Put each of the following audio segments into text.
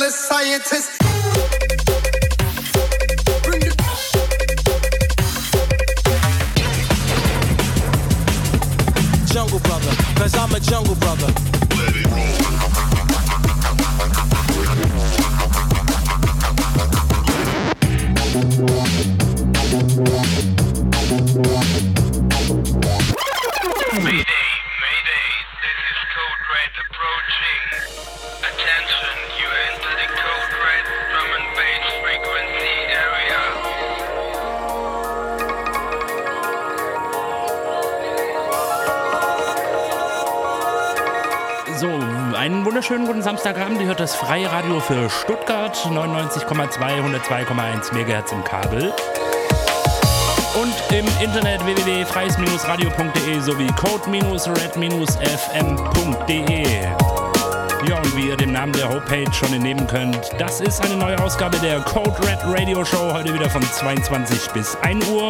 a scientist. Jungle brother, cause I'm a jungle brother. Let it roll. Mayday, Mayday, this is Code Red approaching. Attention, you enter the Code Red drum and bass frequency area. So, einen wunderschönen guten Samstagabend. Ihr hört das Freie Radio für Stuttgart, 99,2, 102,1 MHz im Kabel. Und im Internet www.freies-radio.de sowie code-red-fm.de. Ja, und wie ihr dem Namen der Homepage schon entnehmen könnt, das ist eine neue Ausgabe der Code Red Radio Show, heute wieder von 22 bis 1 Uhr.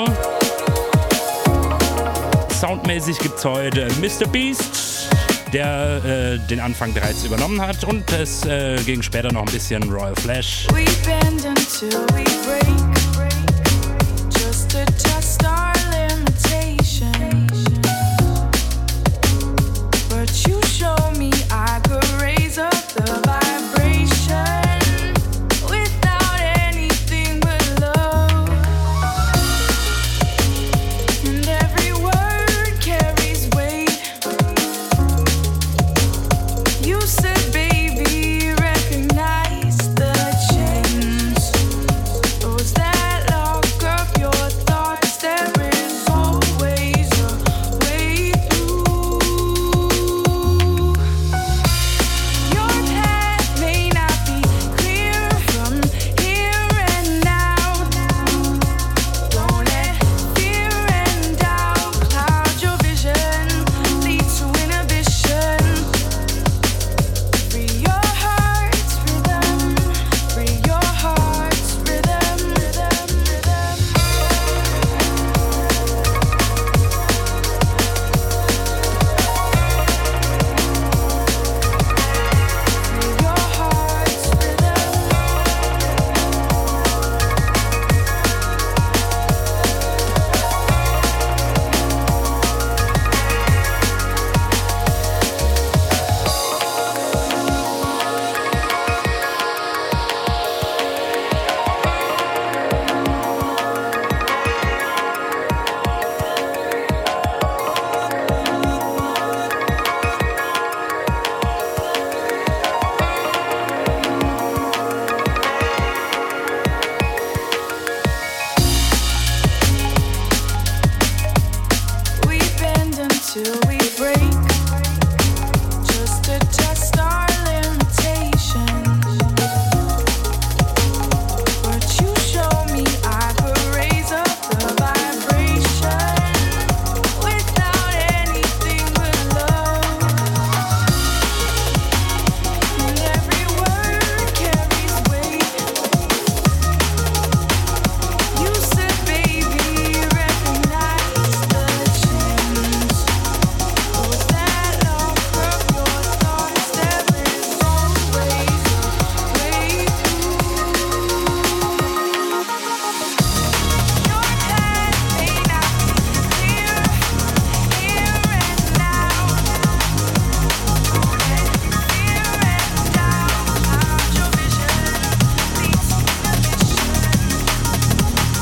Soundmäßig gibt's heute Mr. Beast, der den Anfang bereits übernommen hat, und es ging später noch ein bisschen Royal Flash. We bend until we break, just to test our limitation. But you show me I could raise up the vibration without anything but love. And every word carries weight. You said, baby, recognize the change. Those that lock up your thoughts, there is always a way through. Your path may not be clear from here and now. Don't let fear and doubt cloud your vision, lead to inhibition. Free your heart's rhythm, free your heart's rhythm, rhythm, rhythm. Free your heart's rhythm. We bend until we break, just to test our limitations. But you show me I could raise up the vibration without anything but love. And every word carries weight. You said, baby, recognize the change. Those that lock up your thoughts, there is always a way through. Your path may not be clear here and now. Don't let fear and doubt cloud your vision, lead to inhibition.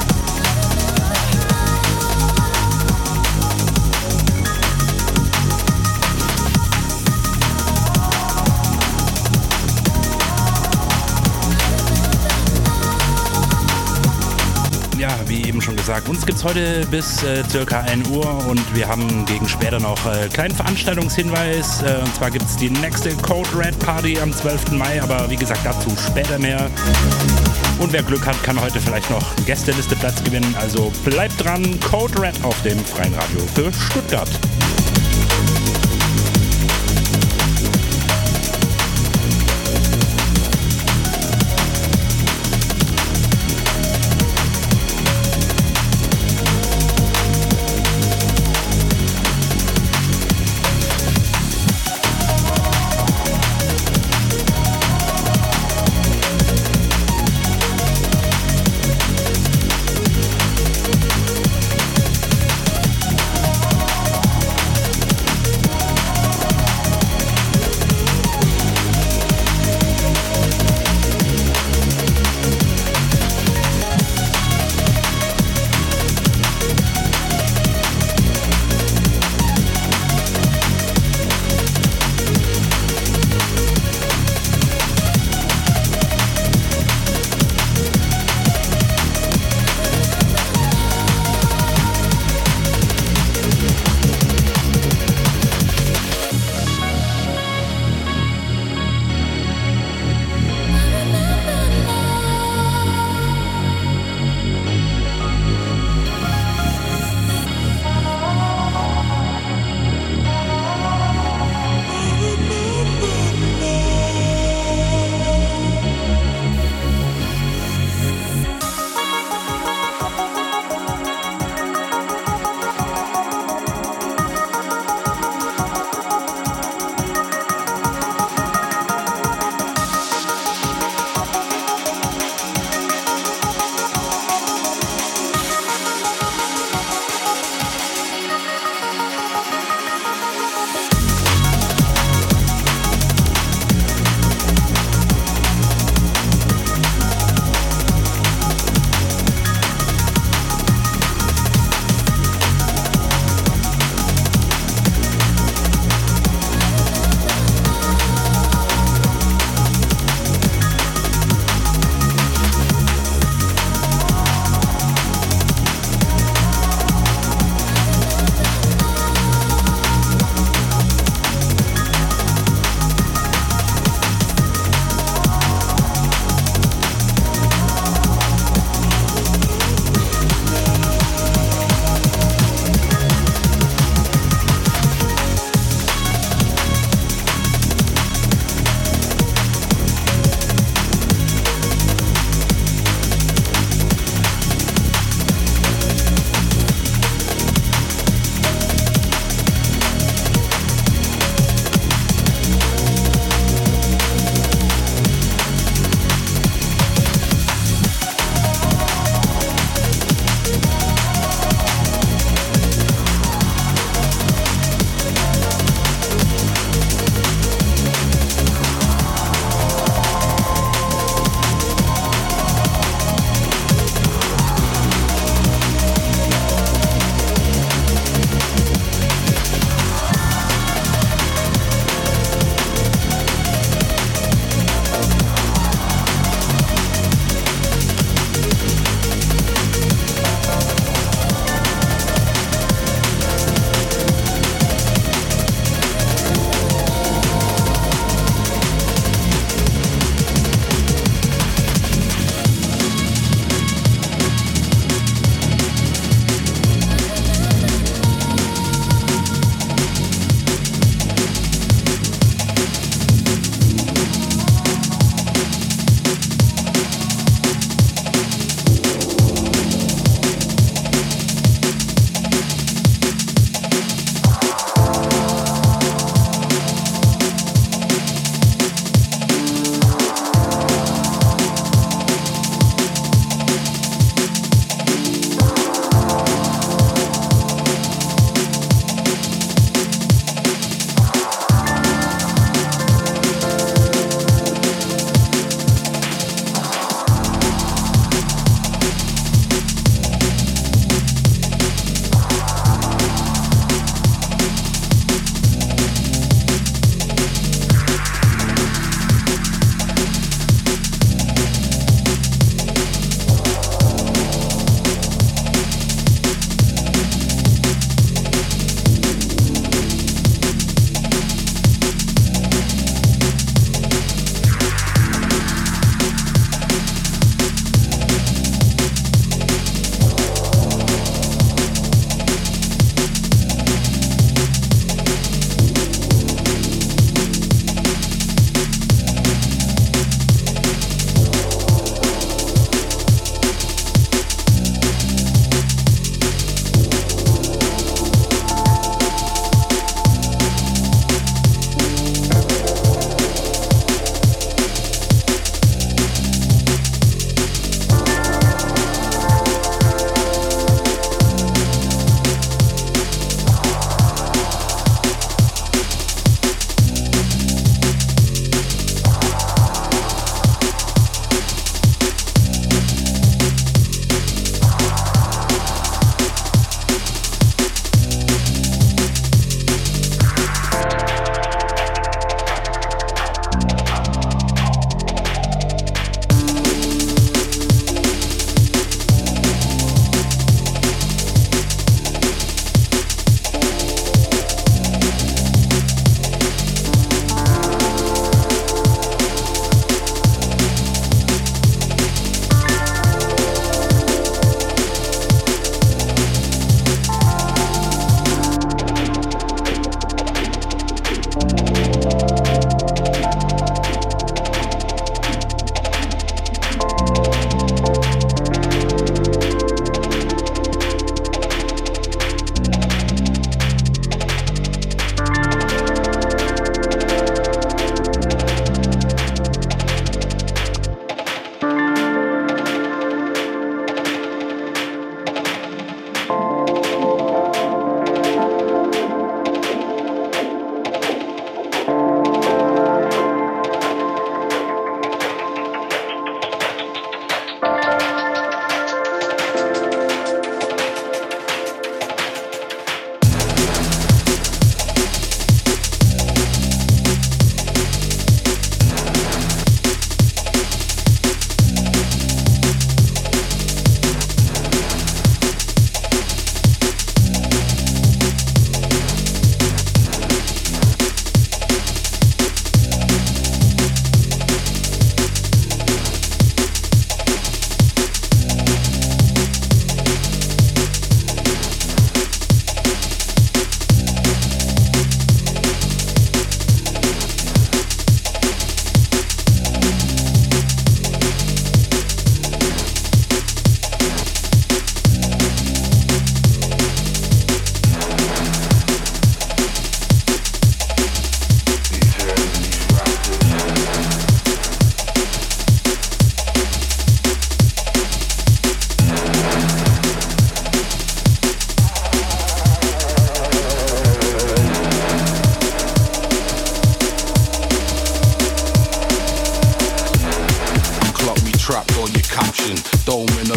Ja, wie eben schon gesagt, uns gibt's heute bis circa 1 Uhr, und wir haben gegen später noch kleinen Veranstaltungshinweis. Und zwar gibt's die nächste Code Red Party am 12. Mai, aber wie gesagt, dazu später mehr. Und wer Glück hat, kann heute vielleicht noch einen Gästelisteplatz gewinnen. Also bleibt dran, Code Red auf dem Freien Radio für Stuttgart.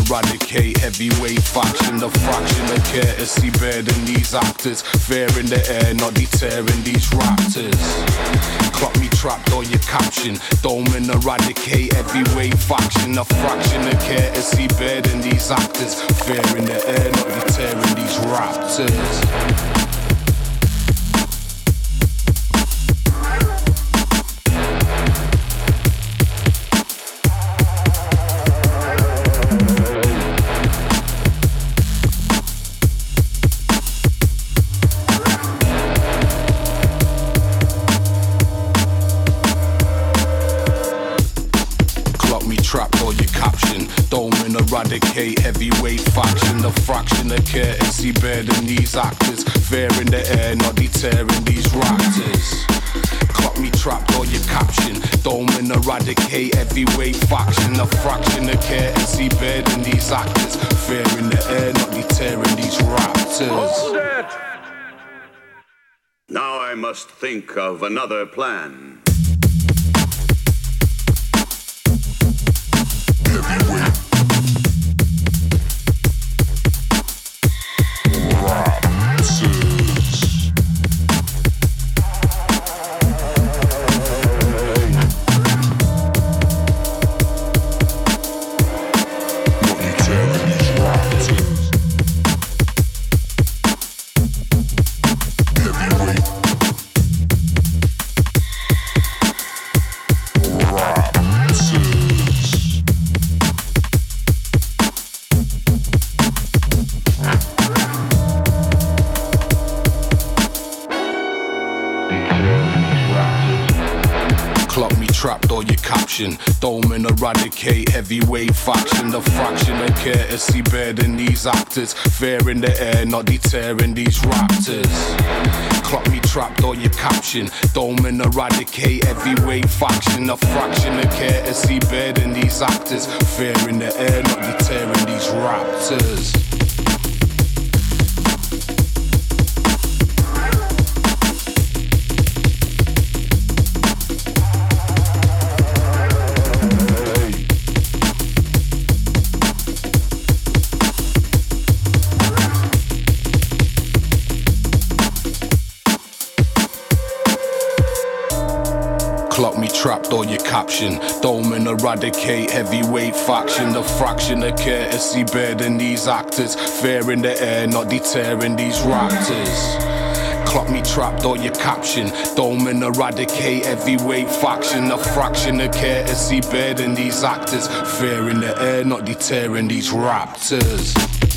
eradicate heavyweight faction. The fraction of courtesy better than these actors. Fair in the air, not deterring these raptors. Clock me trapped or your caption. Dome and eradicate heavyweight faction. A fraction of courtesy better than these actors. Fair in the air, not deterring these raptors. Trapped or your caption. Dome and eradicate heavyweight faction. The fraction of courtesy better than these actors. Fair in the air, not deterring these raptors. Clock me trapped or your caption. Dome and eradicate heavyweight faction. The fraction of courtesy better than these actors. Fair in the air, not deterring these raptors. Hold it! Now I must think of another plan. Trapped or your caption. Dome and eradicate heavyweight faction. The fraction of courtesy better than these actors. Fair in the air, not deterring these raptors. Clock me trapped or your caption. Dome and eradicate heavyweight faction. A fraction of courtesy better than these actors. Fair in the air, not deterring these raptors. Clock me trapped or your caption. Dome and eradicate heavyweight faction. The fraction of courtesy better than these actors. Fair in the air, not deterring these raptors. Clock me trapped or your caption. Dome and eradicate heavyweight faction. A fraction of courtesy better than these actors. Fair in the air, not deterring these raptors.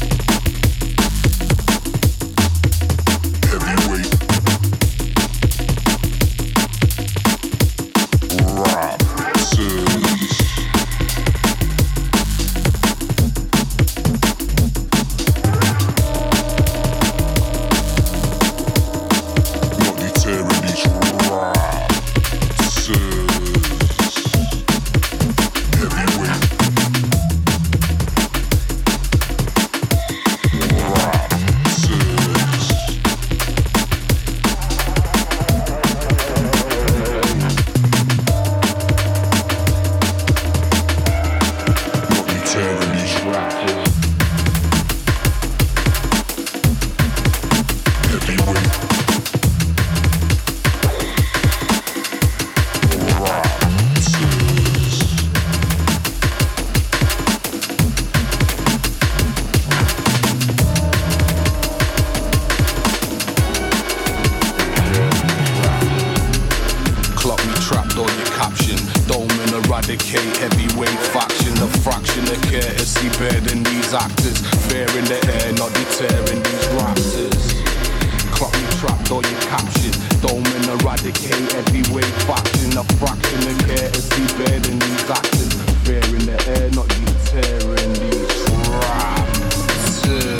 eradicate heavyweight faction. The fraction of courtesy better than these actors. Fair in the air, not deterring these raptors. Clock me trapped or you caption. Dome and eradicate heavyweight faction. A fraction of courtesy better than these actors. Fair in the air, not deterring these raptors.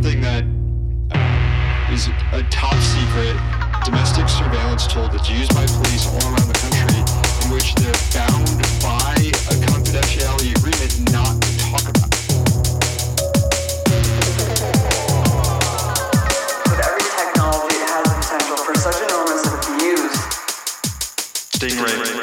something that is a top secret domestic surveillance tool that's used by police all around the country, in which they're bound by a confidentiality agreement not to talk about. With every technology, it has the potential for such enormous abuse. Stingray.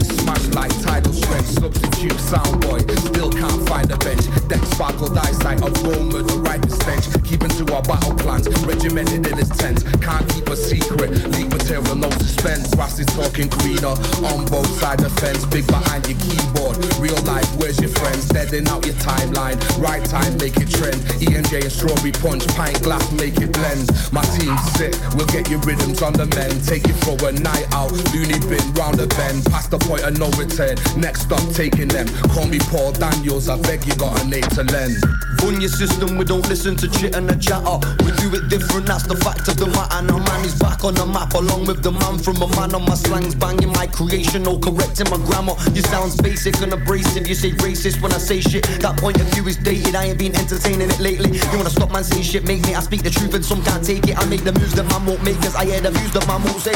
next smash like tidal strength. Substitute sound boy, still can't find a bench. Deck sparkled eyesight of Roma, the ripest stench. Keeping to our battle plans, regimented in his tents. Can't keep a secret, leak material, no suspense. Brass is talking greener, on both sides of the fence. Big behind your keyboard, real life, where's your friends? Deading out your timeline, right time, make it trend. E&J and strawberry punch, pint glass, make it blend. My team's sick, we'll get your rhythms on the mend. Take it for a night out, loony bin round the bend. Past the point of no return, next stop taking them. Call me Paul Daniels, I beg you got a name to lend. On your system, we don't listen to chit and a chatter. We do it different, that's the fact of the matter. Now man is back on the map, along with the man from a man on my slangs. Banging my creation, no correcting my grammar. You sounds basic and abrasive, you say racist when I say shit. That point of view is dated, I ain't been entertaining it lately. You wanna stop man saying shit, make me, I speak the truth and some can't take it. I make the moves that man won't make, cause I hear the views that man won't say.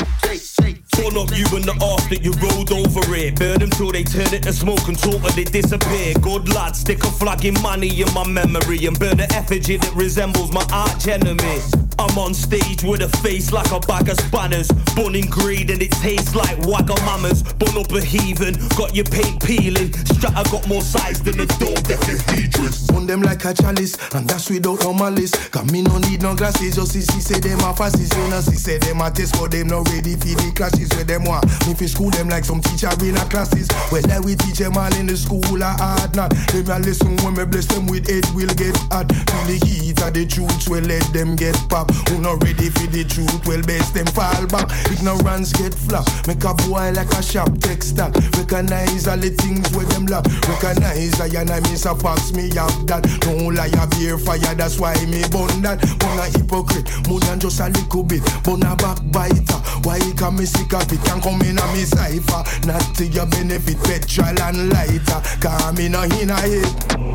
Turn up you and the arse that you rode over it. Burn them till they turn it to smoke and talk they disappear. Good lad, stick a flag in money in my memory and burn an effigy that resembles my arch enemy. I'm on stage with a face like a bag of spanners. Born in greed and it tastes like Wagamama's. Born up a heathen, got your paint peeling. Strata got more size than the dog that is Idris. On them like a chalice, and that's without no malice. Cause me no need no glasses, just see say them a fascist. You know see say them a test for them not ready for the classes where them want. Me fi school them like some teacher in a classes. Well I we teach them all in the school a hard not. Them a listen when me bless them with it will get hot. Feel the heat of the truth, well let them get pop. Who not ready for the truth, well best them fall back. Ignorance get flop, make a boy like a sharp tech stack. Recognize all the things where them lack. Recognize I and I miss a fox, me have that. No lie, I beer fire, that's why me burn that. Burn a hypocrite, more than just a little bit. Burn a backbiter, why he can me sick of it? Can come in a me cipher, not to your benefit, petrol and lighter. Come in a it.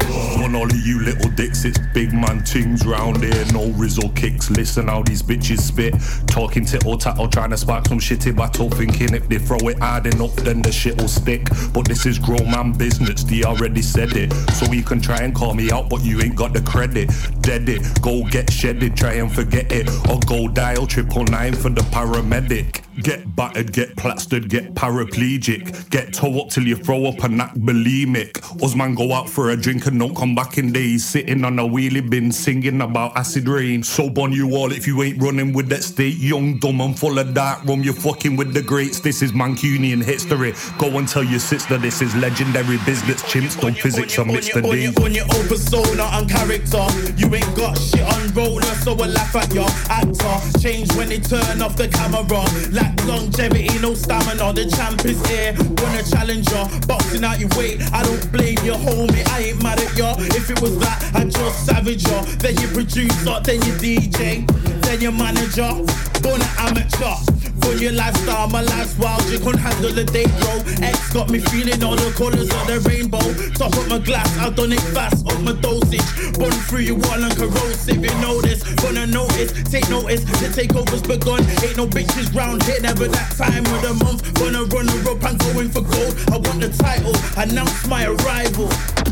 On all of you little dicks, it's big man things round here. No Rizzle kicks, listen how these bitches spit. Talking tittle tattle, trying to spark some shitty battle. Thinking if they throw it hard enough, then the shit'll stick. But this is grown man business, they already said it. So you can try and call me out, but you ain't got the credit. Dead it, go get shedded, try and forget it. Or go dial 999 for the paramedic. Get battered, get plastered, get paraplegic. Get toe up till you throw up and act bulimic. Usman go out for a drink and don't come back in days. Sitting on a wheelie bin singing about acid rain. So on you all if you ain't running with that state. Young, dumb and full of dark rum. You're fucking with the greats. This is Mancunian history. Go and tell your sister this is legendary business. Chimps don't physics on Mr. D. On your own persona and character. You ain't got shit on roller, so I laugh at your actor. Change when they turn off the camera. Like longevity, no stamina. The champ is here, wanna challenge ya. Boxing out your weight, I don't blame you, homie. I ain't mad at ya. If it was that, I'd just savage ya. Then your producer, then your DJ, then your manager. Born an amateur. For your lifestyle, my life's wild. You can't handle the day, bro. X got me feeling all the colours of the rainbow. Top up my glass, I've done it fast, up my dosage. Burn through your wall and corrosive. You know this, gonna notice, take notice. The takeover's begun. Ain't no bitches round here, never that time of the month. Gonna run a rope and going for gold. I want the title, announce my arrival.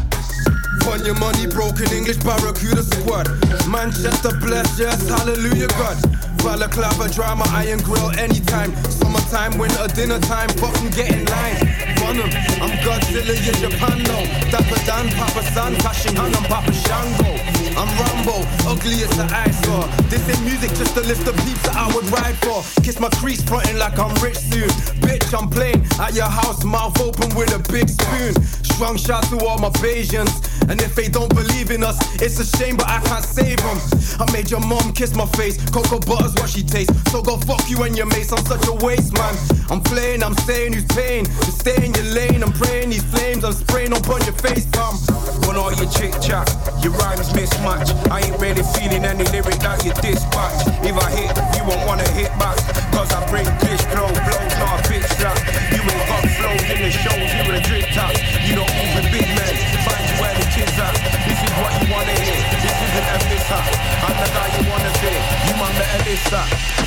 On your money, broken English Barracuda squad. Manchester blessed, yes, hallelujah God. Balaclava drama, iron grill anytime. Summertime, winter, dinner time, fucking get in line. Venom, I'm Godzilla, you Japan now. Dapper Dan, Papa San, Fashion Han, I'm Papa Shango. I'm Rambo, ugly as the eyesore. This ain't music, just a list of beats that I would ride for. Kiss my crease, frontin' like I'm rich soon. Bitch, I'm playing at your house, mouth open with a big spoon. Strong shout to all my Bayesians. And if they don't believe in us, it's a shame, but I can't save them. I made your mom kiss my face. Cocoa butter's what she tastes. So go fuck you and your mates, I'm such a waste, man. I'm playing, I'm saying who's paying. To stay in your lane, I'm praying these flames. I'm spraying up on your face, Tom. On all your chick chat, your rhymes mismatch. I ain't really feeling any lyric that you dispatch. If I hit, you won't wanna hit back. Cause I bring glitch, blows, not a bitch strap. You ain't got flows in the shows, you a drip tap. You don't move with big men, find you where the kids at. This is what you wanna hear, this isn't a mishap. I'm the guy you wanna see, you man better listen.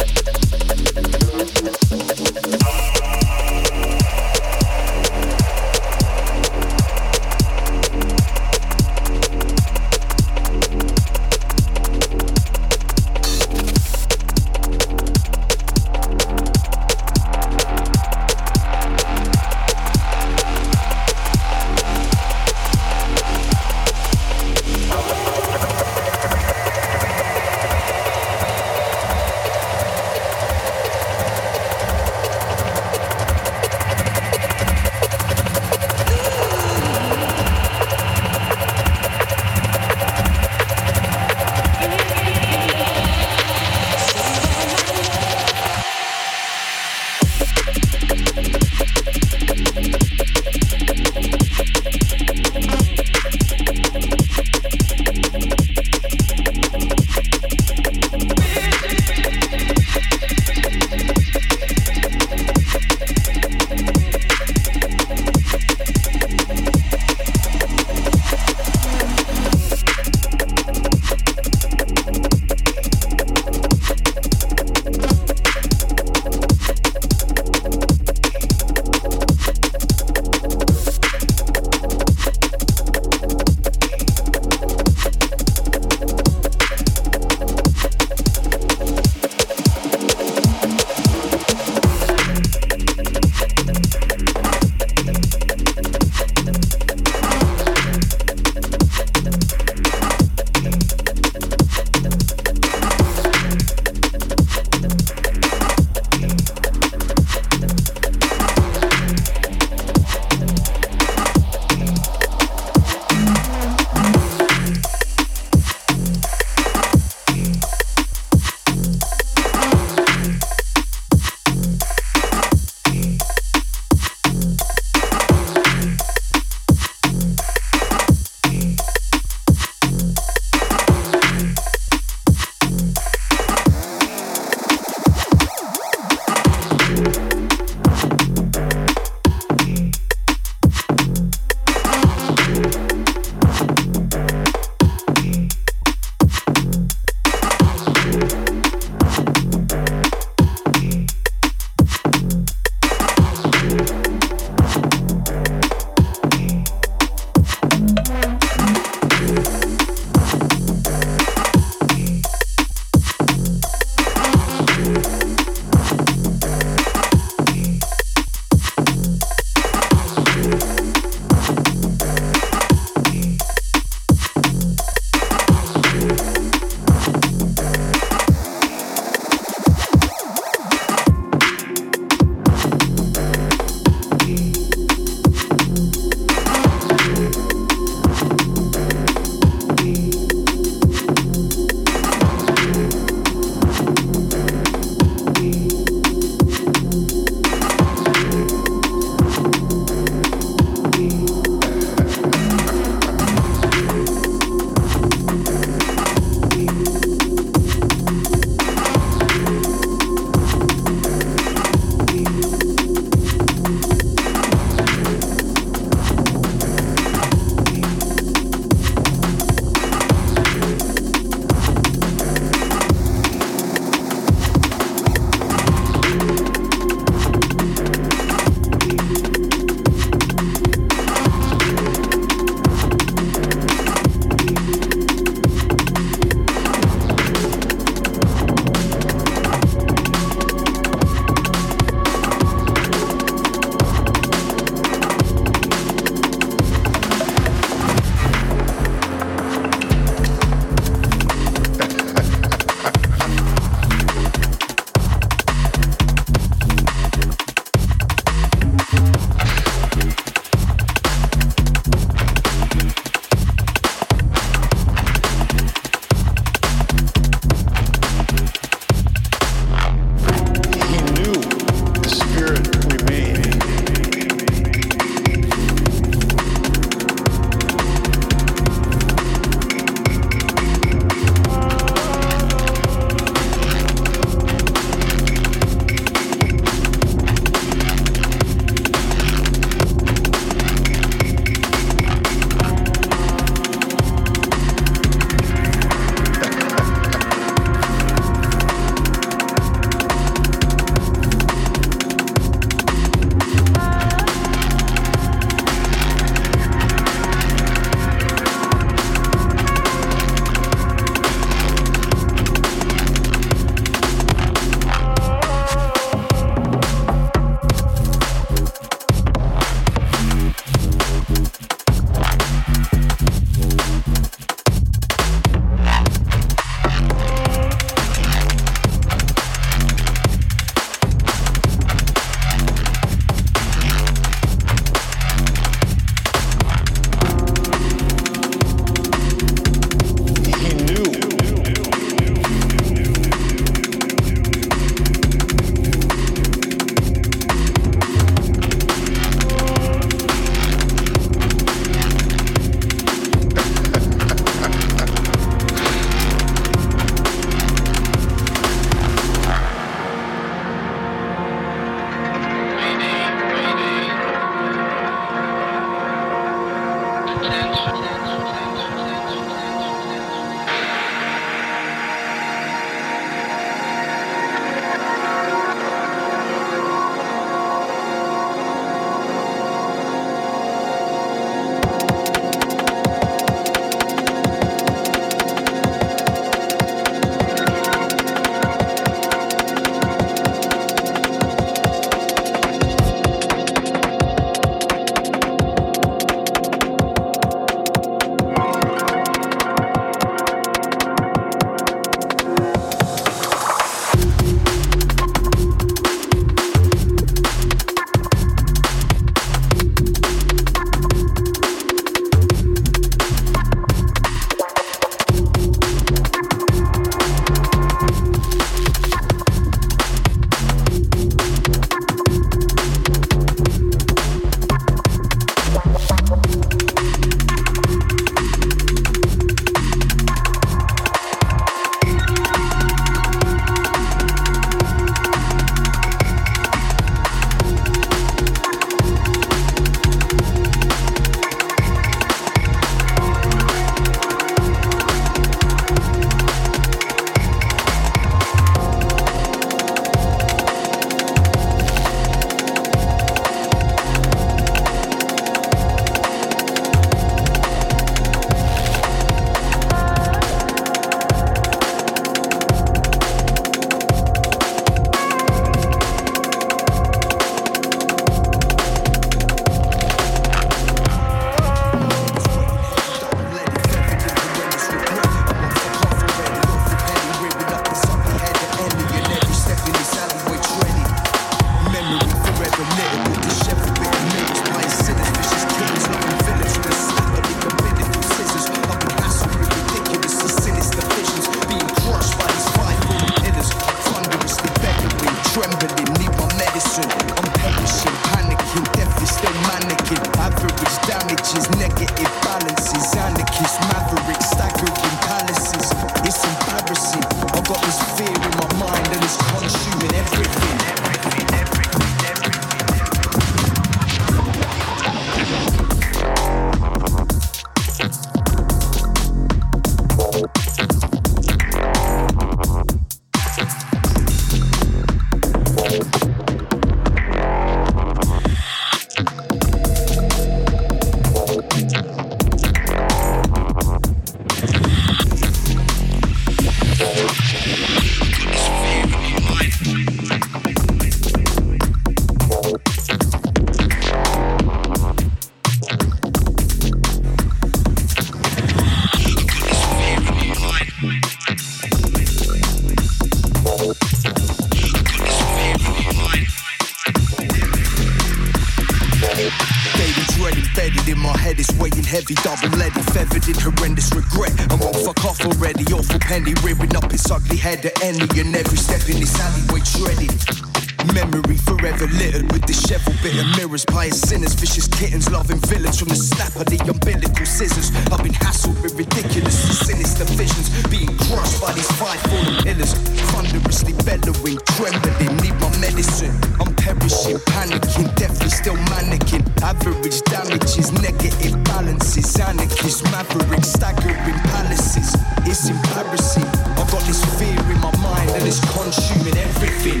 in my head, it's weighing heavy, double-leaded, feathered in horrendous regret. I won't fuck off already, awful penny rearing up its ugly head at any and every step in this alleyway treaded. Memory forever littered with disheveled bitter mirrors, pious sinners, vicious kittens, loving villains from the snap of the umbilical scissors. I've been hassled with ridiculous and sinister visions, being crushed by these 5 fallen pillars, thunderously bellowing, trembling, need my medicine. I'm perishing, panicking, deathly still mannequin. Average damages, negative balances, anarchists, mavericks, staggering palaces. It's embarrassing. I've got this fear in my mind and it's consuming everything.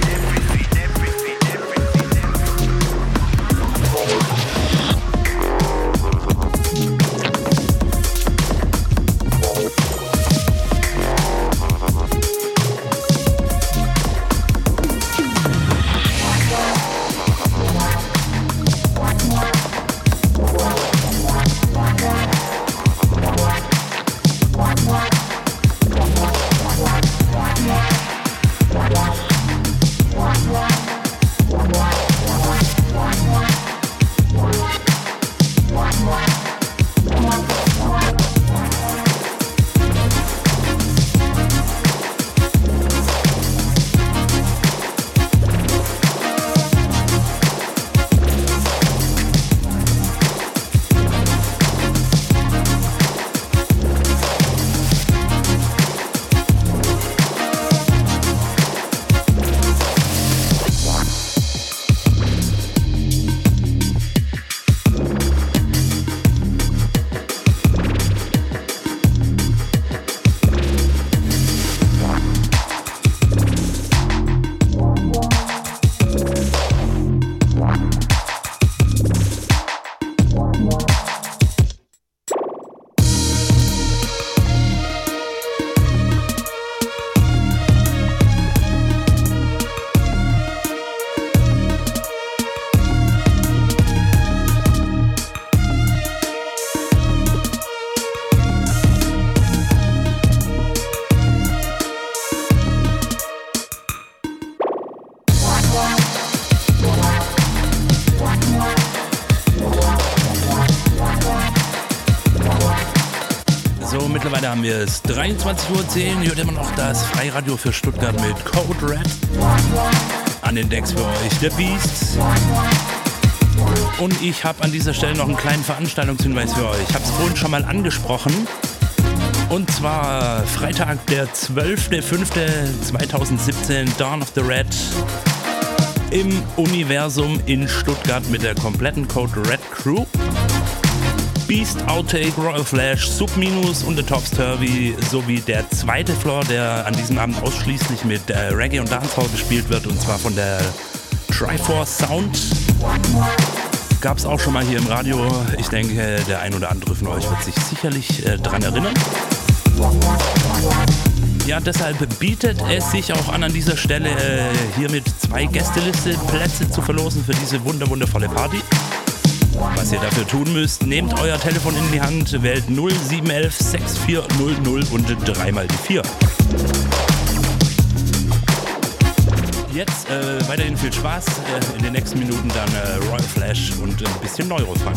Mittlerweile haben wir es 23:10 Uhr, hört immer noch das Freiradio für Stuttgart mit Code Red. An den Decks für euch der Beast. Und ich habe an dieser Stelle noch einen kleinen Veranstaltungshinweis für euch. Ich habe es vorhin schon mal angesprochen. Und zwar Freitag, der 12.05.2017, Dawn of the Red im Universum in Stuttgart mit der kompletten Code Red Crew. Beast, Outtake, Royal Flash, Subminus und The Tops Turvy sowie der zweite Floor, der an diesem Abend ausschließlich mit Reggae und Dancehall gespielt wird, und zwar von der Triforce Sound. Gab es auch schon mal hier im Radio. Ich denke, der ein oder andere von euch wird sich sicherlich dran erinnern. Ja, deshalb bietet es sich auch an dieser Stelle hier mit 2 Gästeliste-Plätze zu verlosen für diese wundervolle Party. Was ihr dafür tun müsst, nehmt euer Telefon in die Hand, wählt 0711 6400 und 3 mal die 4. Jetzt weiterhin viel Spaß, in den nächsten Minuten dann Royal Flash und ein bisschen Neurofunk.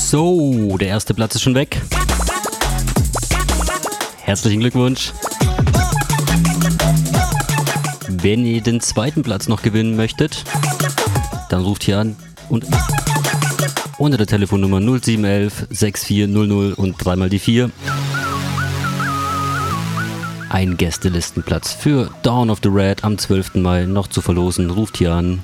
So, der erste Platz ist schon weg. Herzlichen Glückwunsch. Wenn ihr den zweiten Platz noch gewinnen möchtet, dann ruft hier an und unter der Telefonnummer 0711 6400 und 3 mal die 4. Ein Gästelistenplatz für Dawn of the Red am 12. Mai noch zu verlosen. Ruft hier an.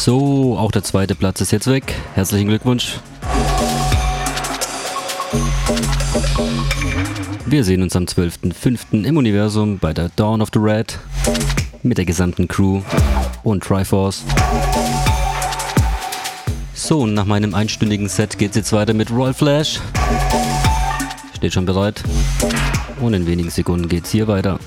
So, auch der zweite Platz ist jetzt weg. Herzlichen Glückwunsch. Wir sehen uns am 12.05. im Universum bei der Dawn of the Red mit der gesamten Crew und Triforce. So, und nach meinem einstündigen Set geht's jetzt weiter mit Royal Flash. Steht schon bereit. Und in wenigen Sekunden geht's hier weiter.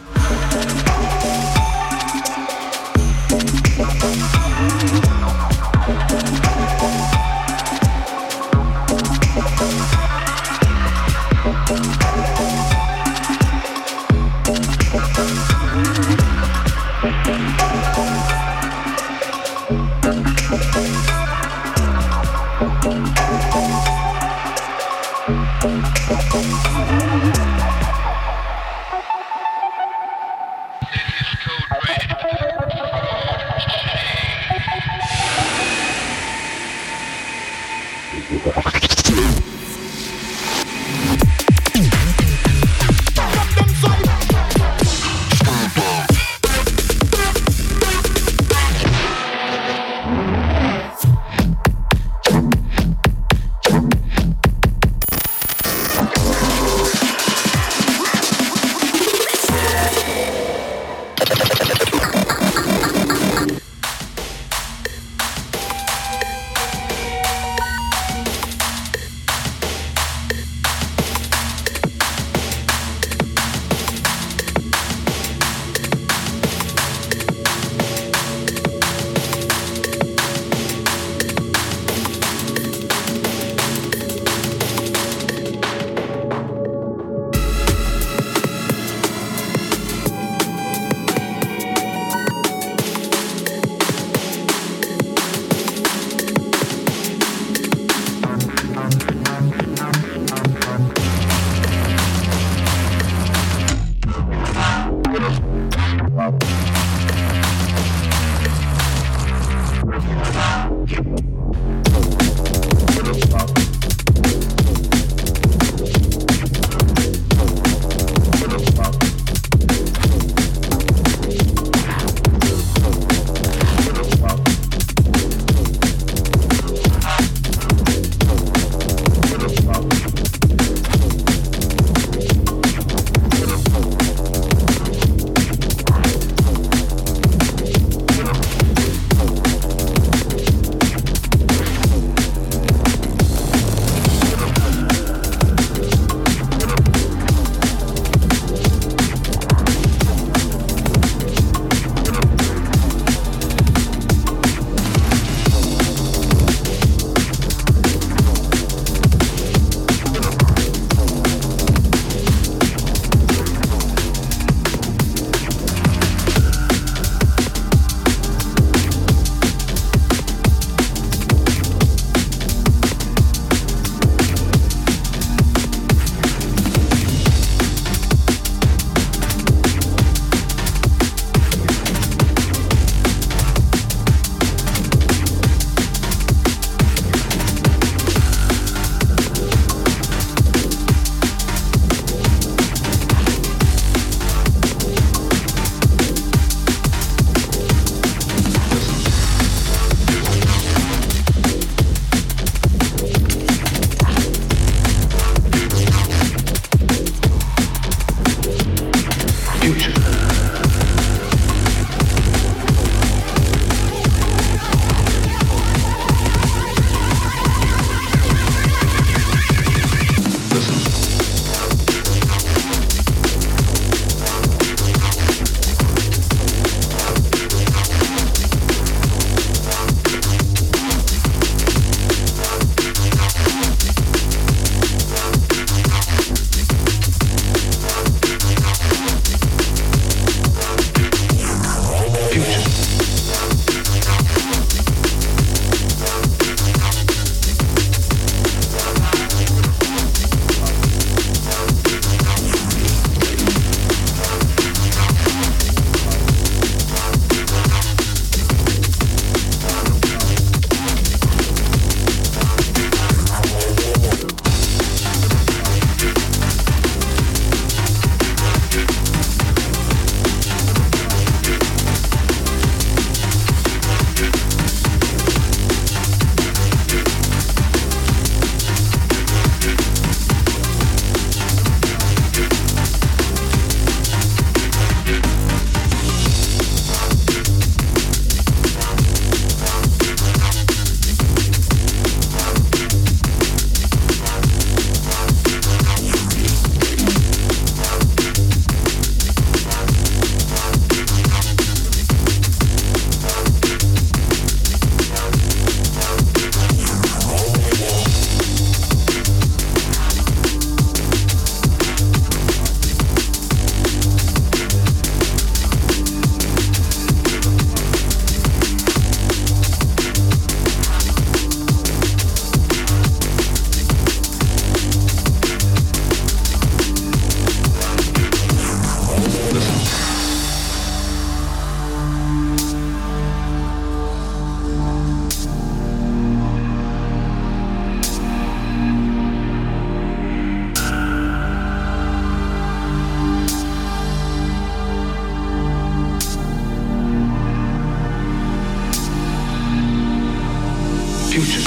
future.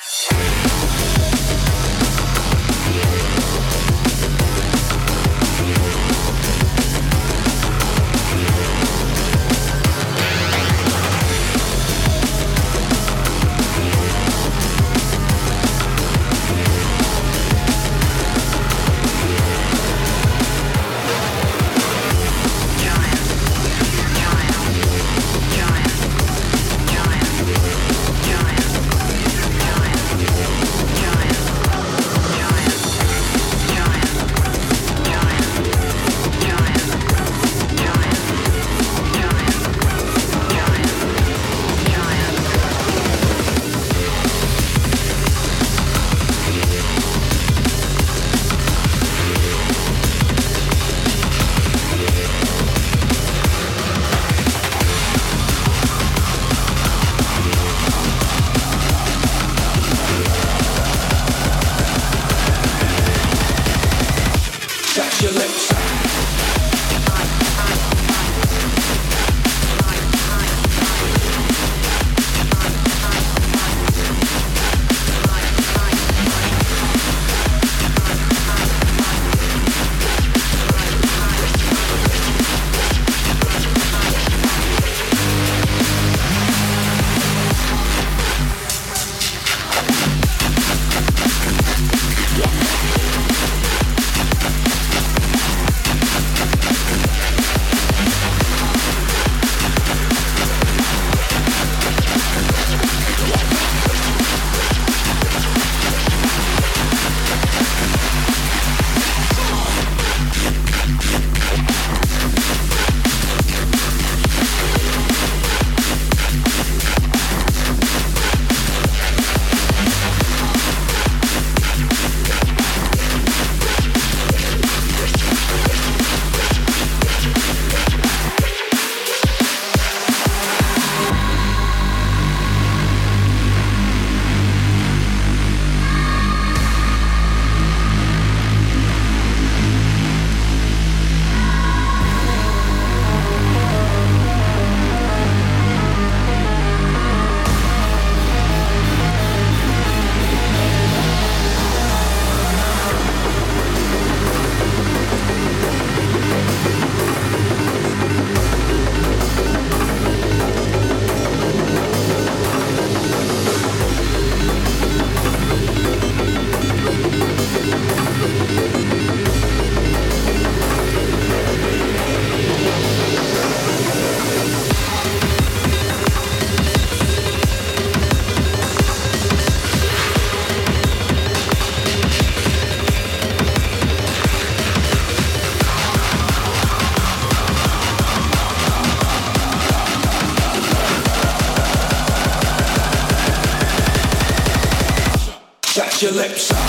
Shut your lips up.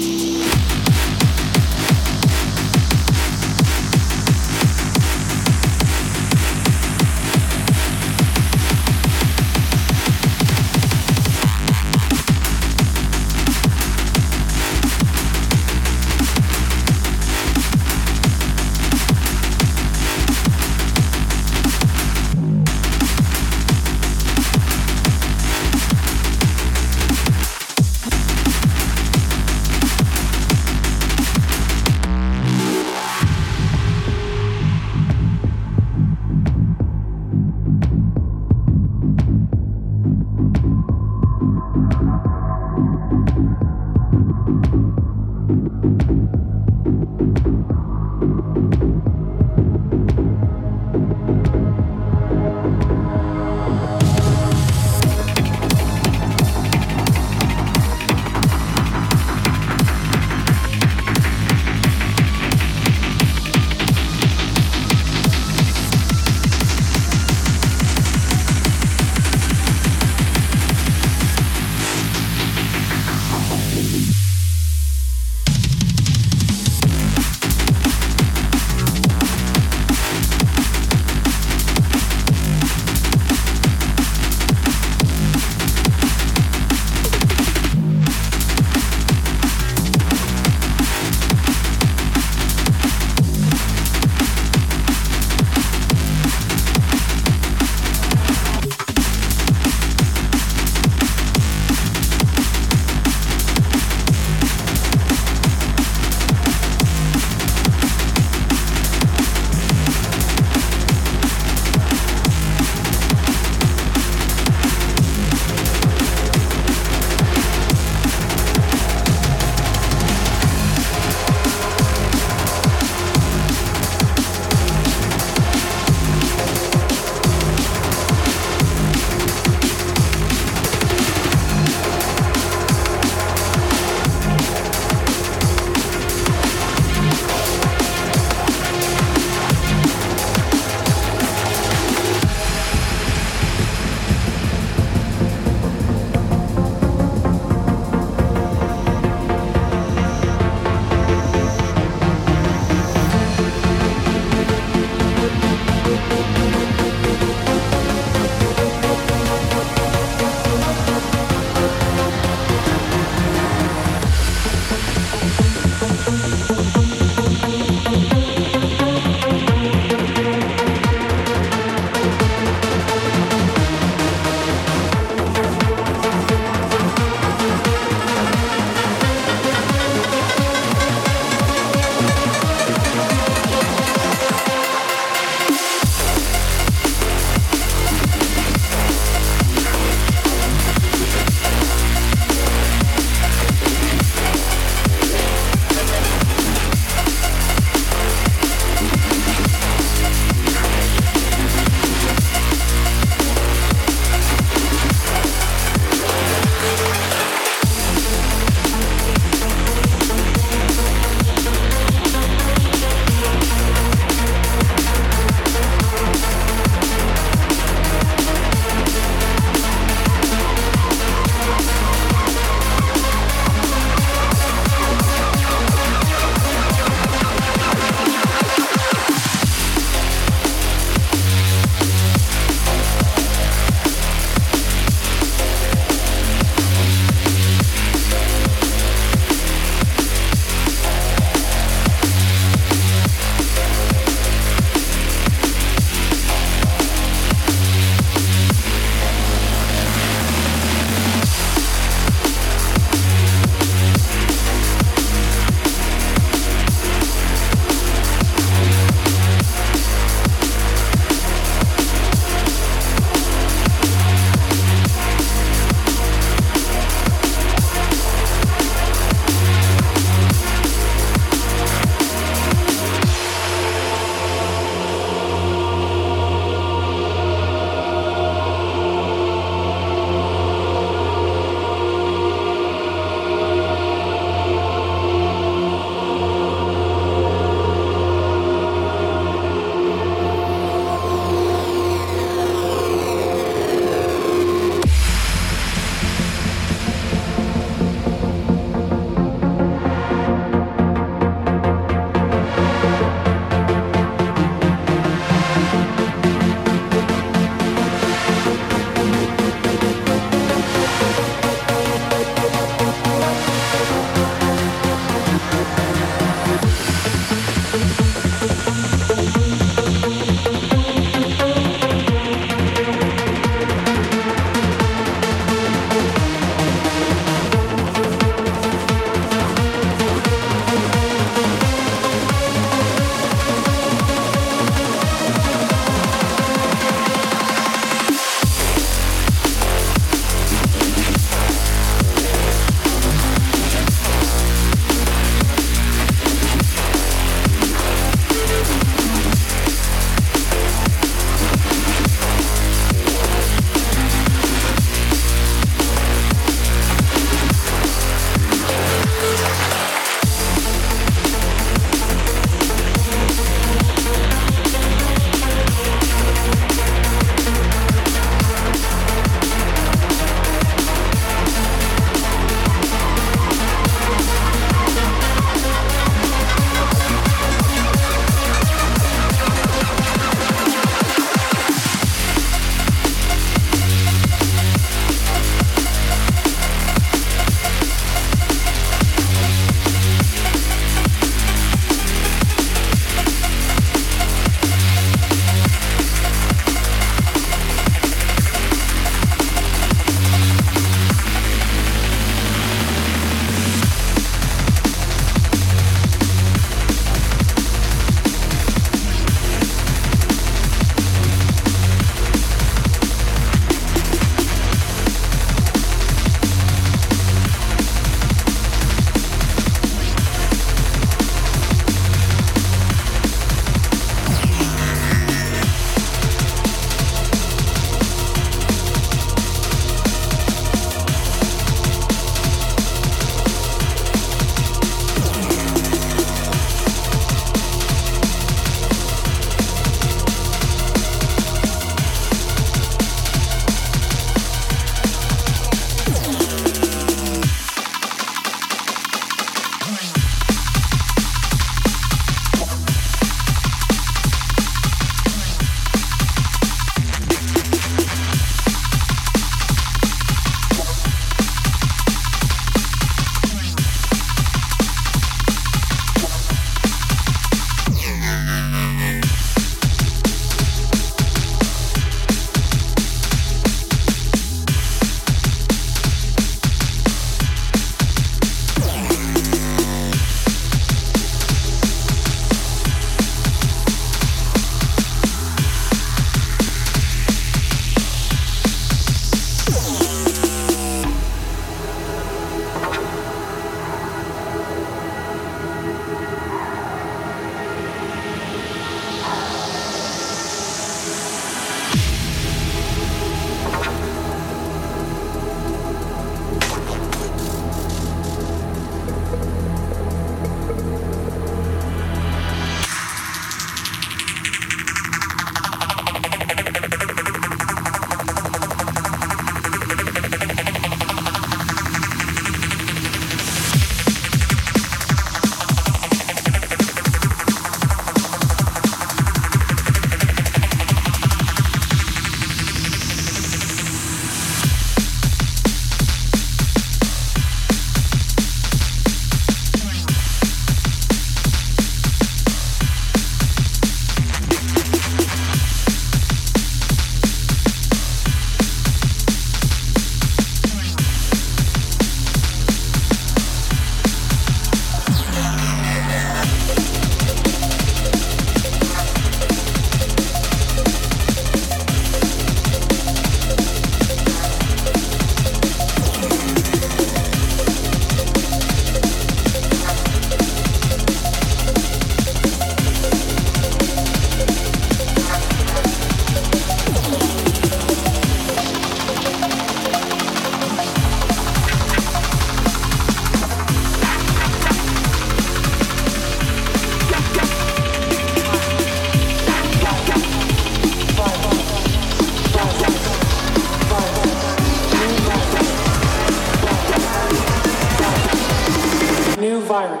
virus.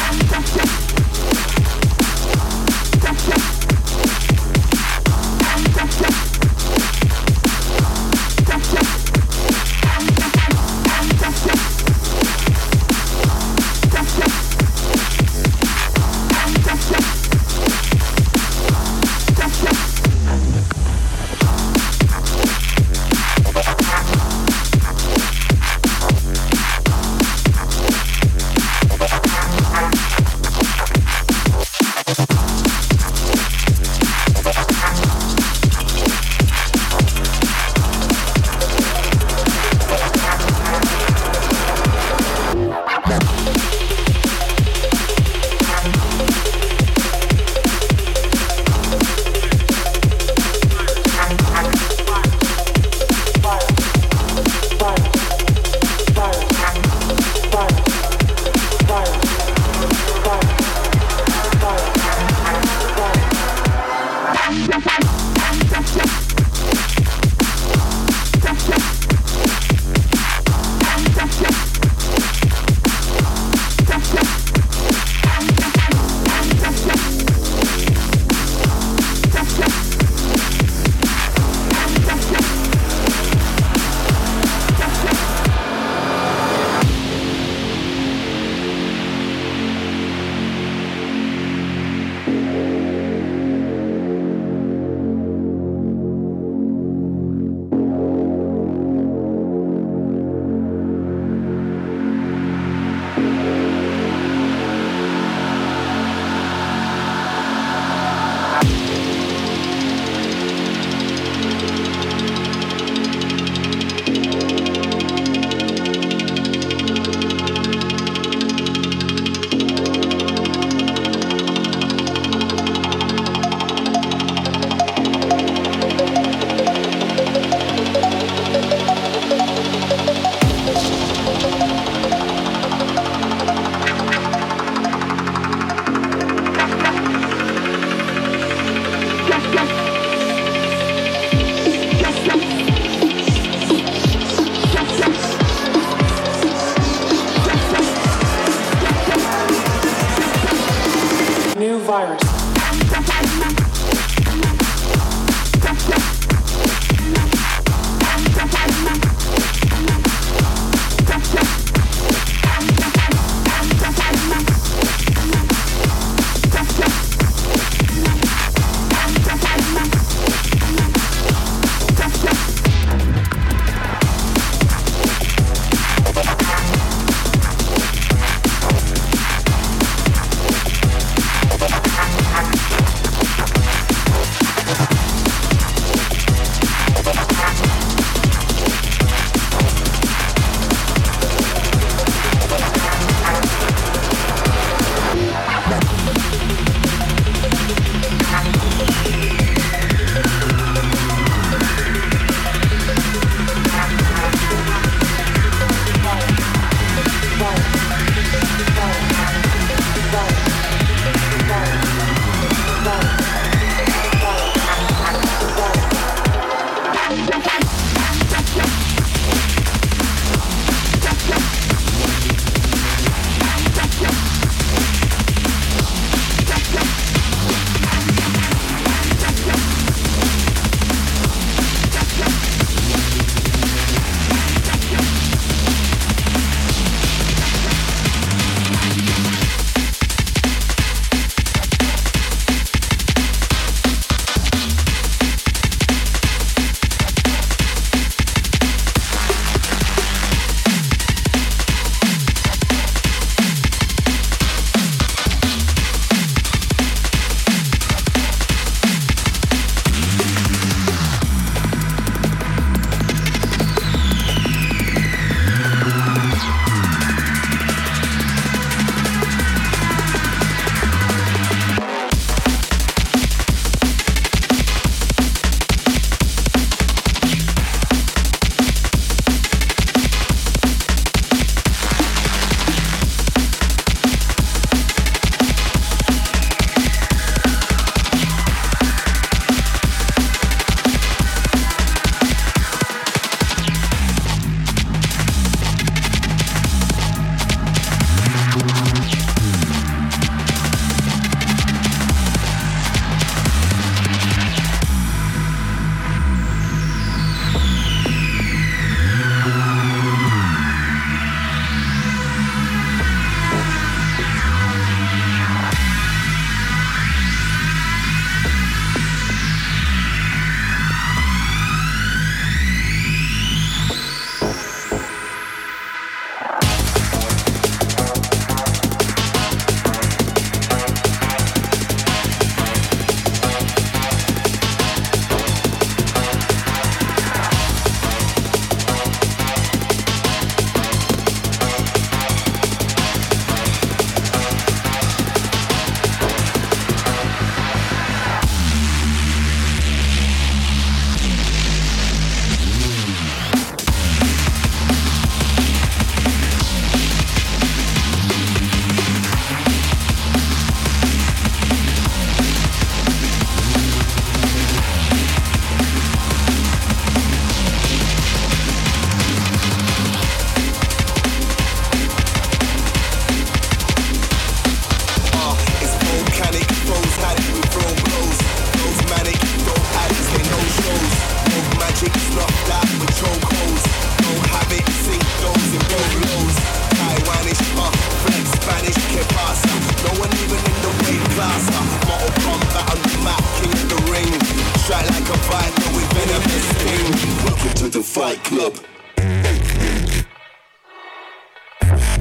New virus.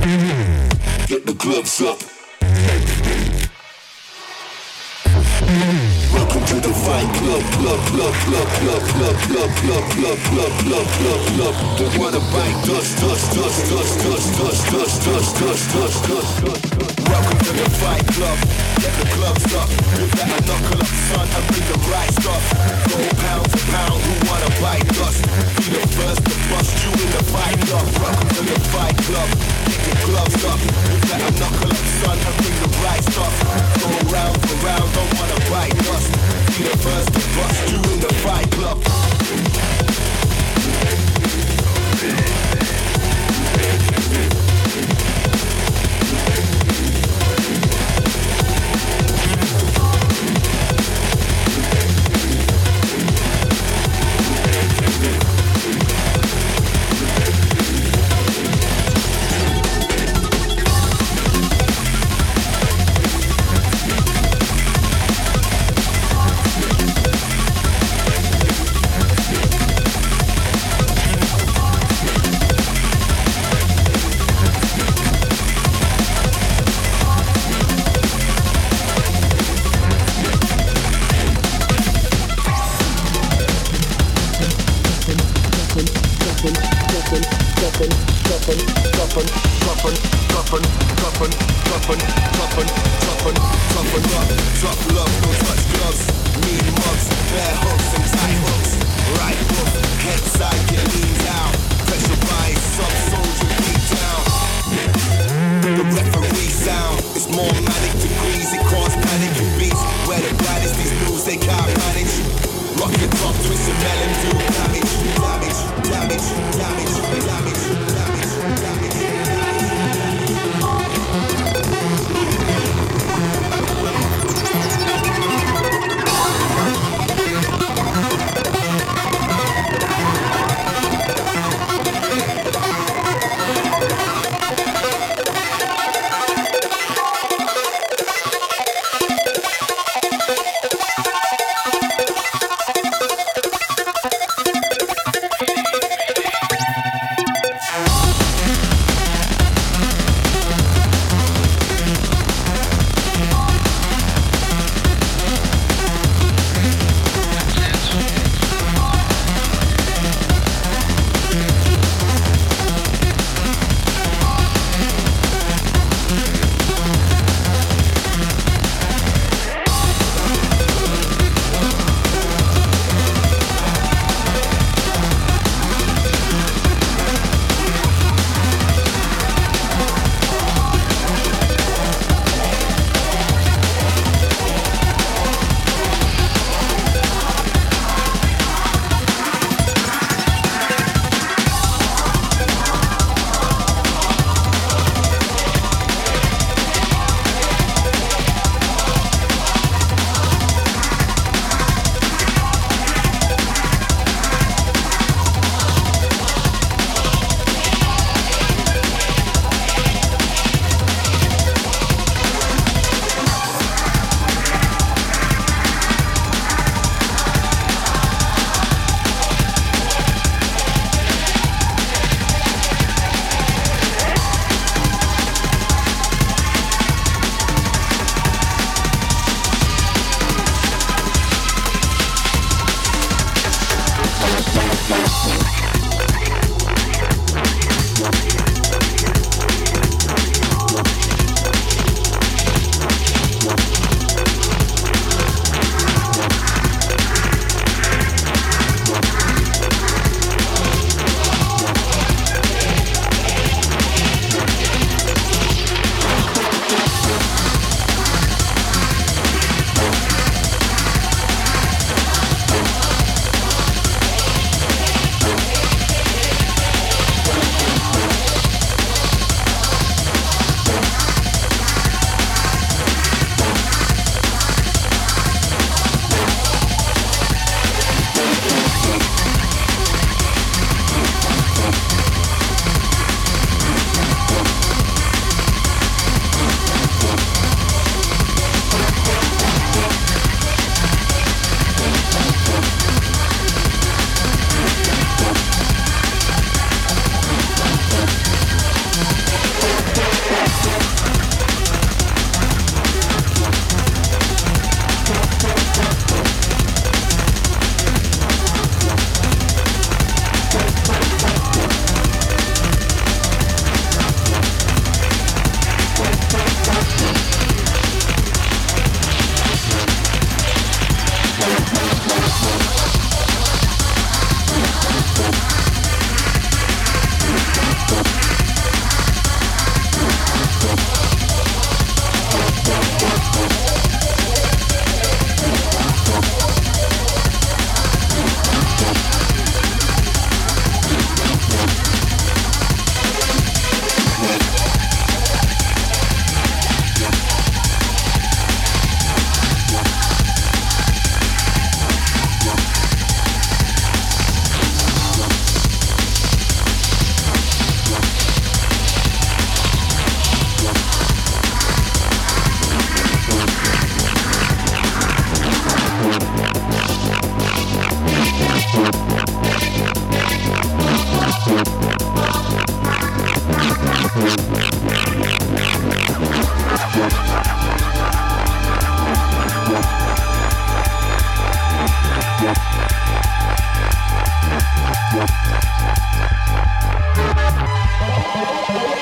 Get the gloves up. Welcome to the Fight Club, club, club, club, club, club, club, club, club, club, club, club, club. They wanna bite dust, dust, dust, dust, dust, dust, dust, dust, dust, dust, dust, dust. Welcome to the Fight Club. Get the gloves up. You better knuckle up, son, and bring the right stuff. Go pound for pound, who wanna bite dust? Be the first to bust you in the Fight Club. Welcome to the Fight Club. Get your gloves up. You better knuckle up, son, and bring the right stuff. Go round for round, don't wanna bite dust. Be the first to bust you in the Fight Club.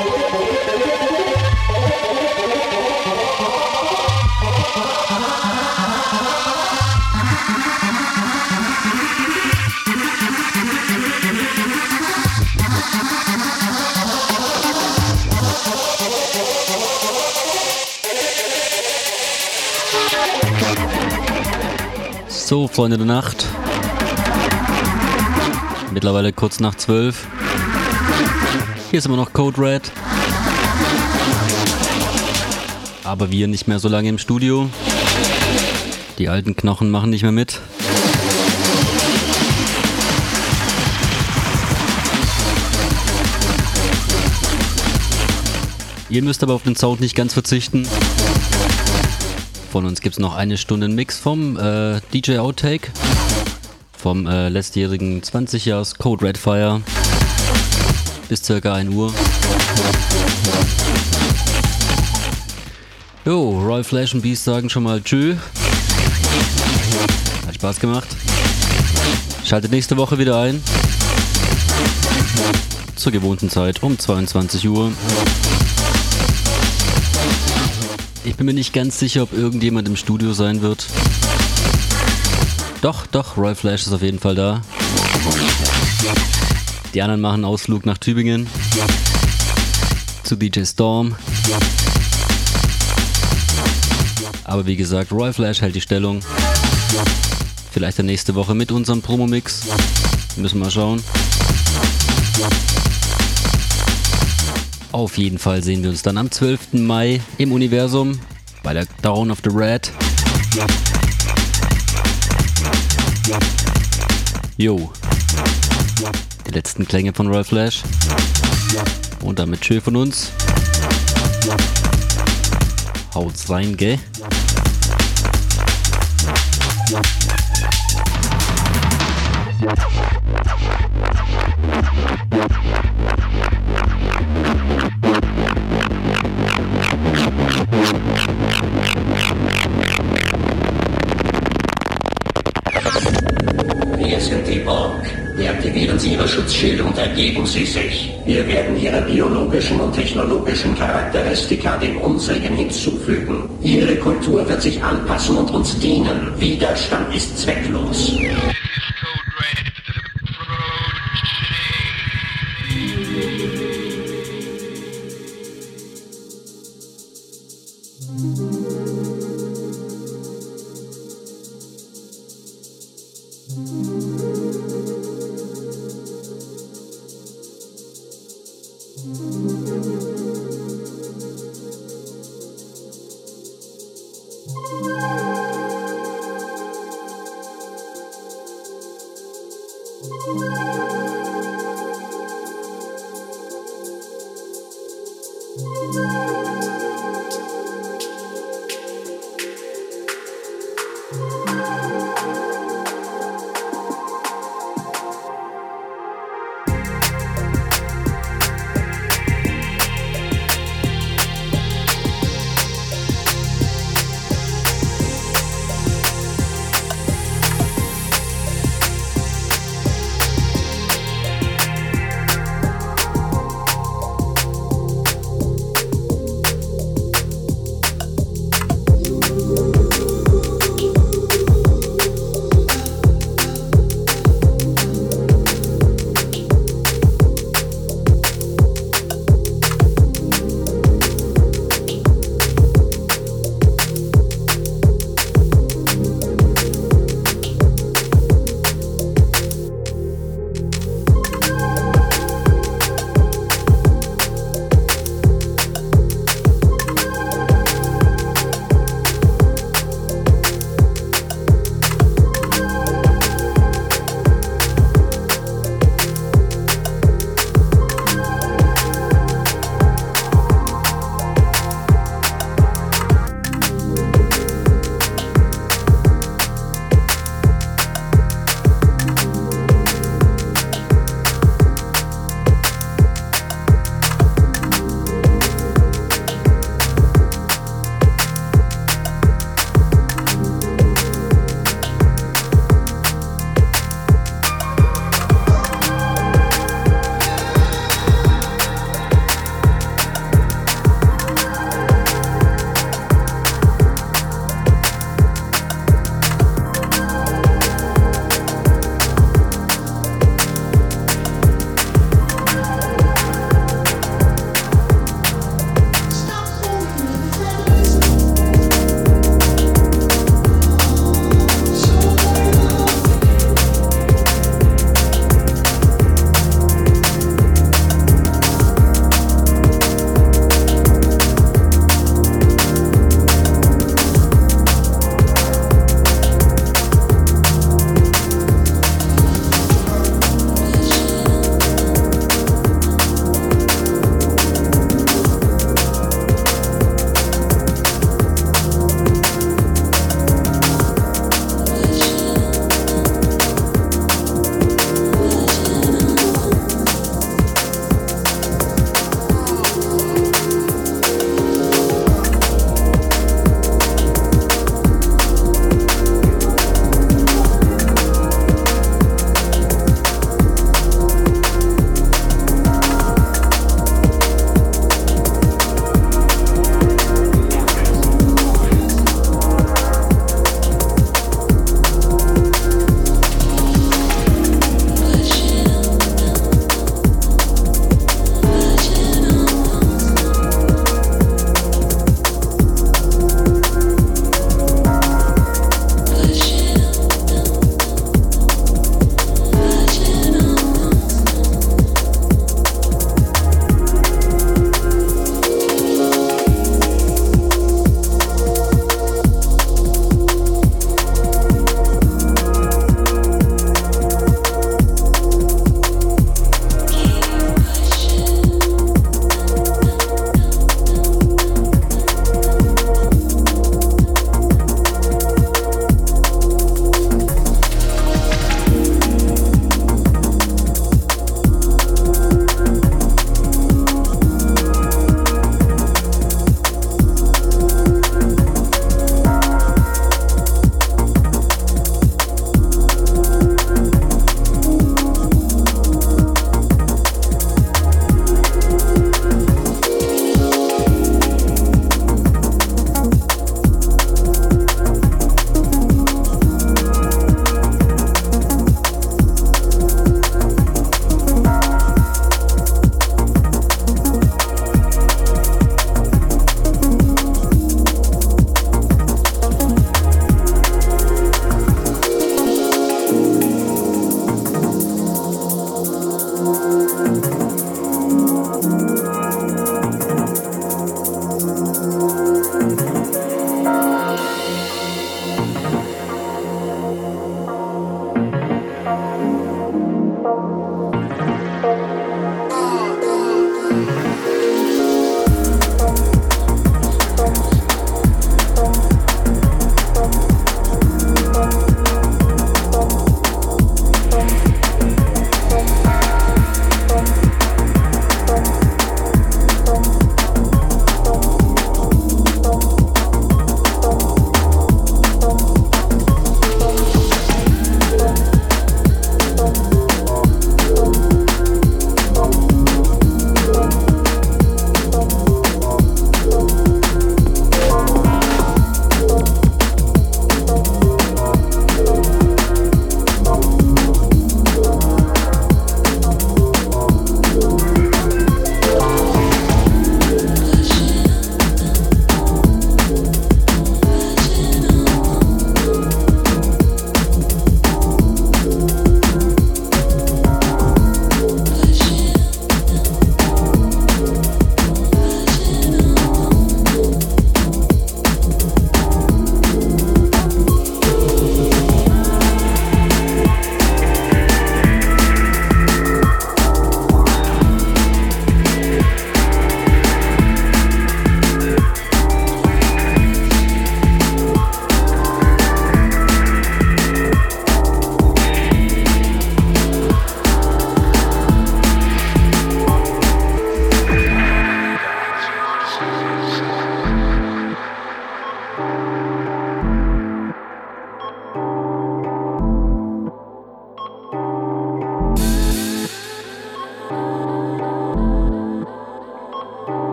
So, Freunde der Nacht. Mittlerweile kurz nach 12. Hier ist immer noch Code Red. Aber wir nicht mehr so lange im Studio. Die alten Knochen machen nicht mehr mit. Ihr müsst aber auf den Sound nicht ganz verzichten. Von uns gibt es noch eine Stunde Mix vom DJ Outtake. Vom letztjährigen 20 Jahres Code Red Fire. Bis circa 1 Uhr. Jo, Roy Flash und Beast sagen schon mal tschö. Hat Spaß gemacht. Schaltet nächste Woche wieder ein. Zur gewohnten Zeit um 22 Uhr. Ich bin mir nicht ganz sicher, ob irgendjemand im Studio sein wird. Doch, Roy Flash ist auf jeden Fall da. Die anderen machen einen Ausflug nach Tübingen. Zu DJ Storm. Aber wie gesagt, Roy Flash hält die Stellung. Vielleicht dann nächste Woche mit unserem Promo-Mix. Müssen wir mal schauen. Auf jeden Fall sehen wir uns dann am 12. Mai im Universum bei der Dawn of the Red. Jo. Die letzten Klänge von Roy Flash. Und damit tschö von uns. Haut's rein, gell? Wir sind die Borg. Deaktivieren Sie Ihre Schutzschilde und ergeben Sie sich. Wir werden Ihre biologischen und technologischen Charakteristika dem unsrigen hinzufügen. Ihre Kultur wird sich anpassen und uns dienen. Widerstand ist zwecklos.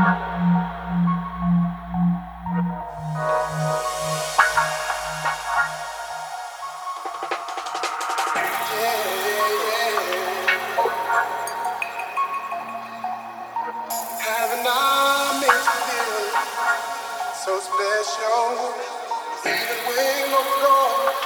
Haven't I made you feel so special? Even when I'm gone.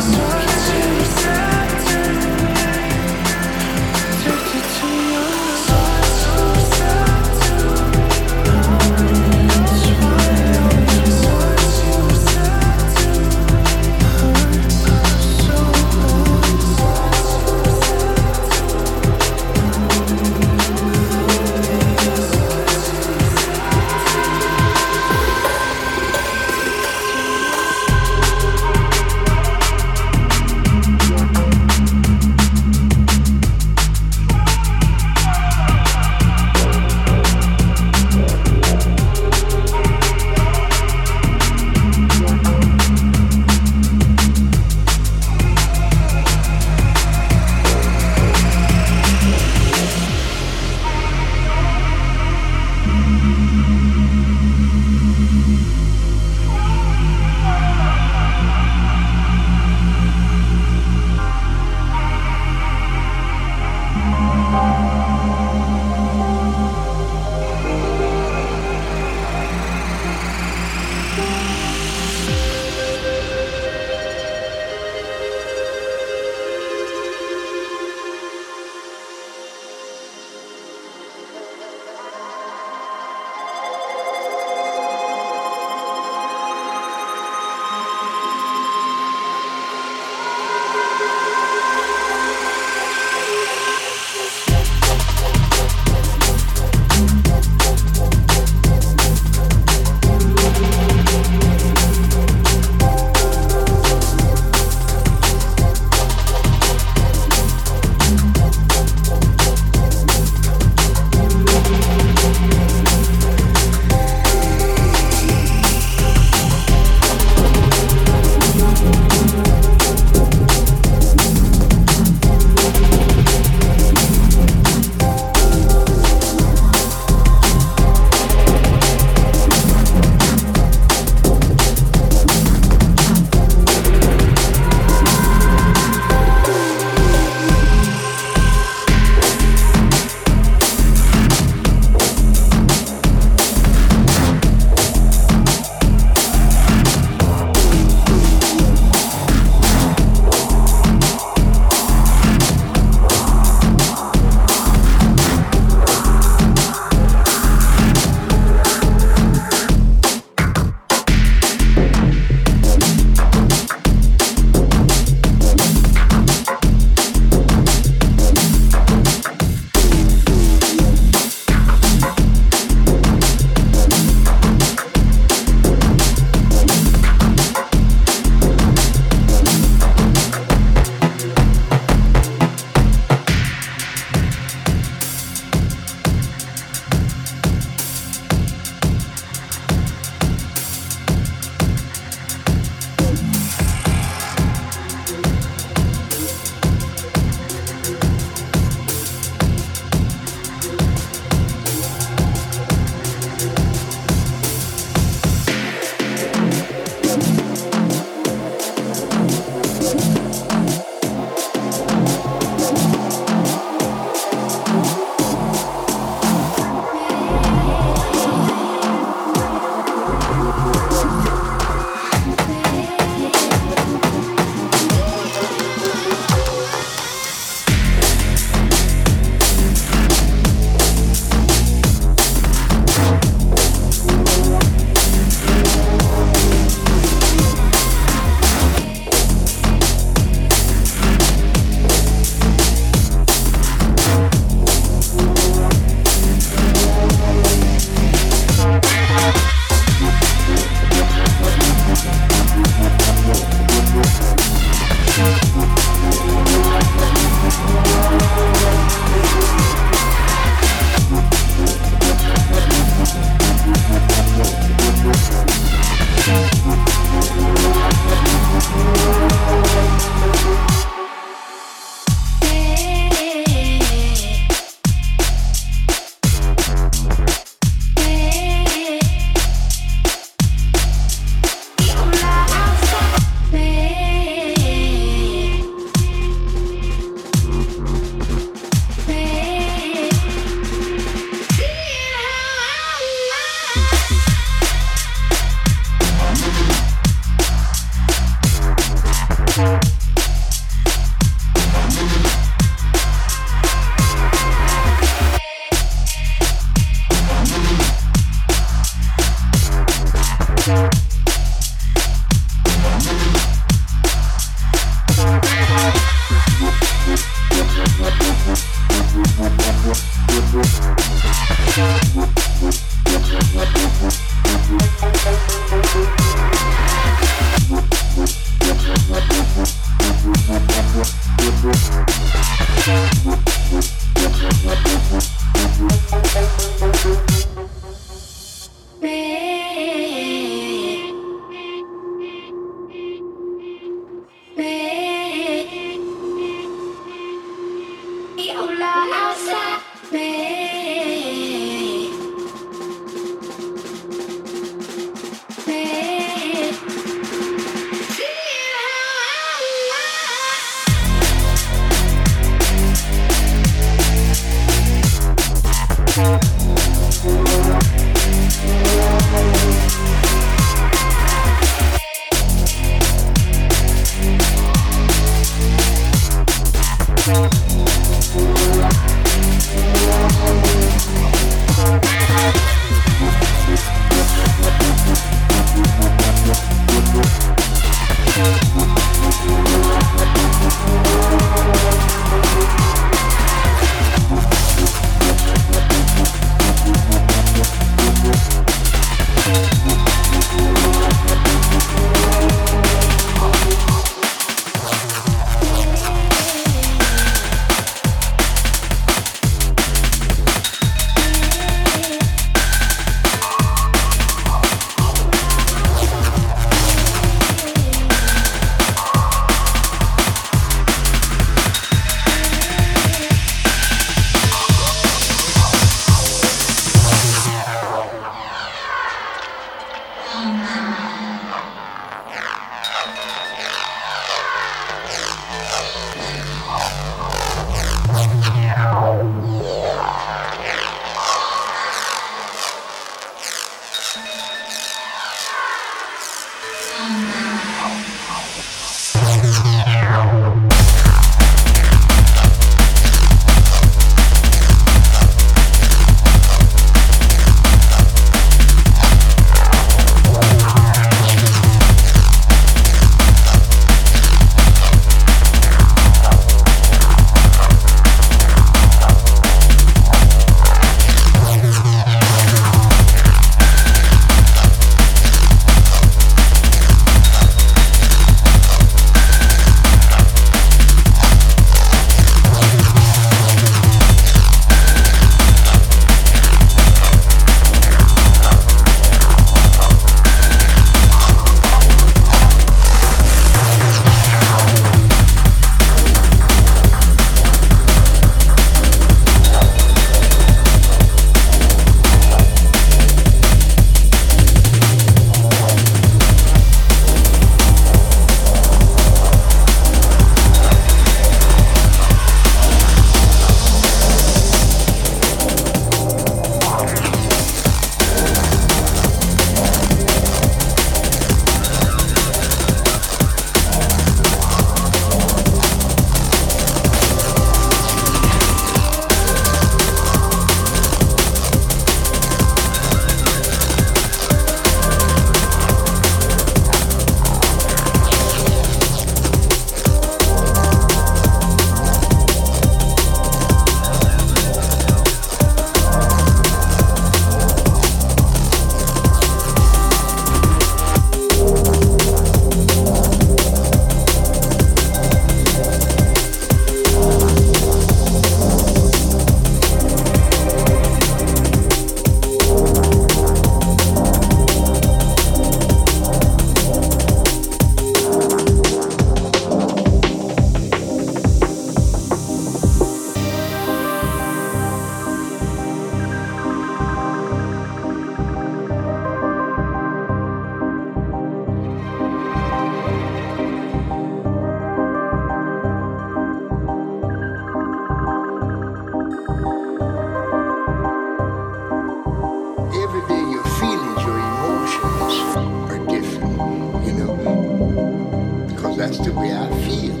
that's the way I feel.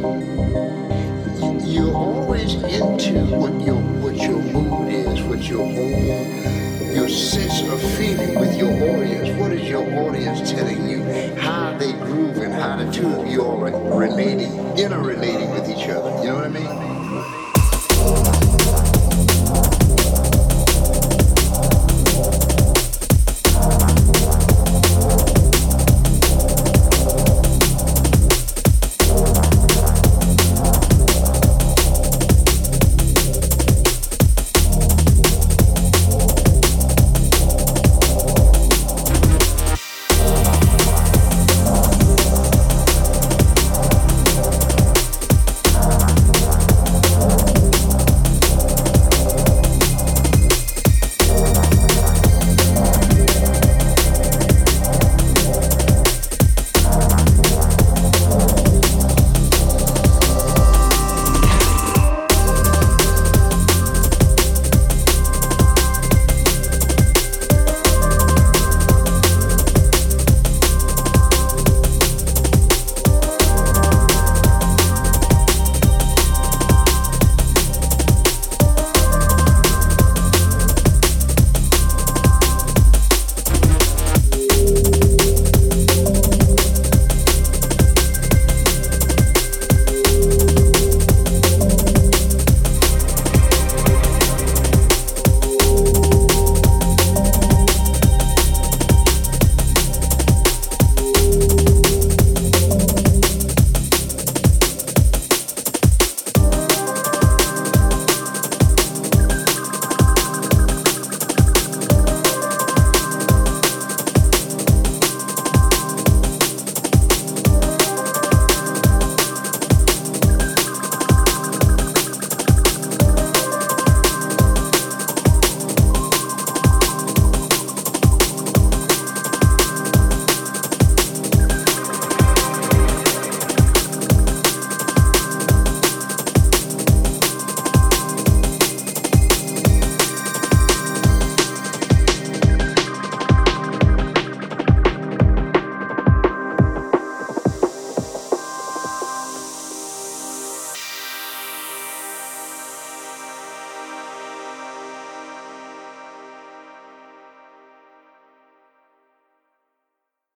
You're always into what your mood is, what your sense of feeling with your audience. What is your audience telling into your relating, interrelating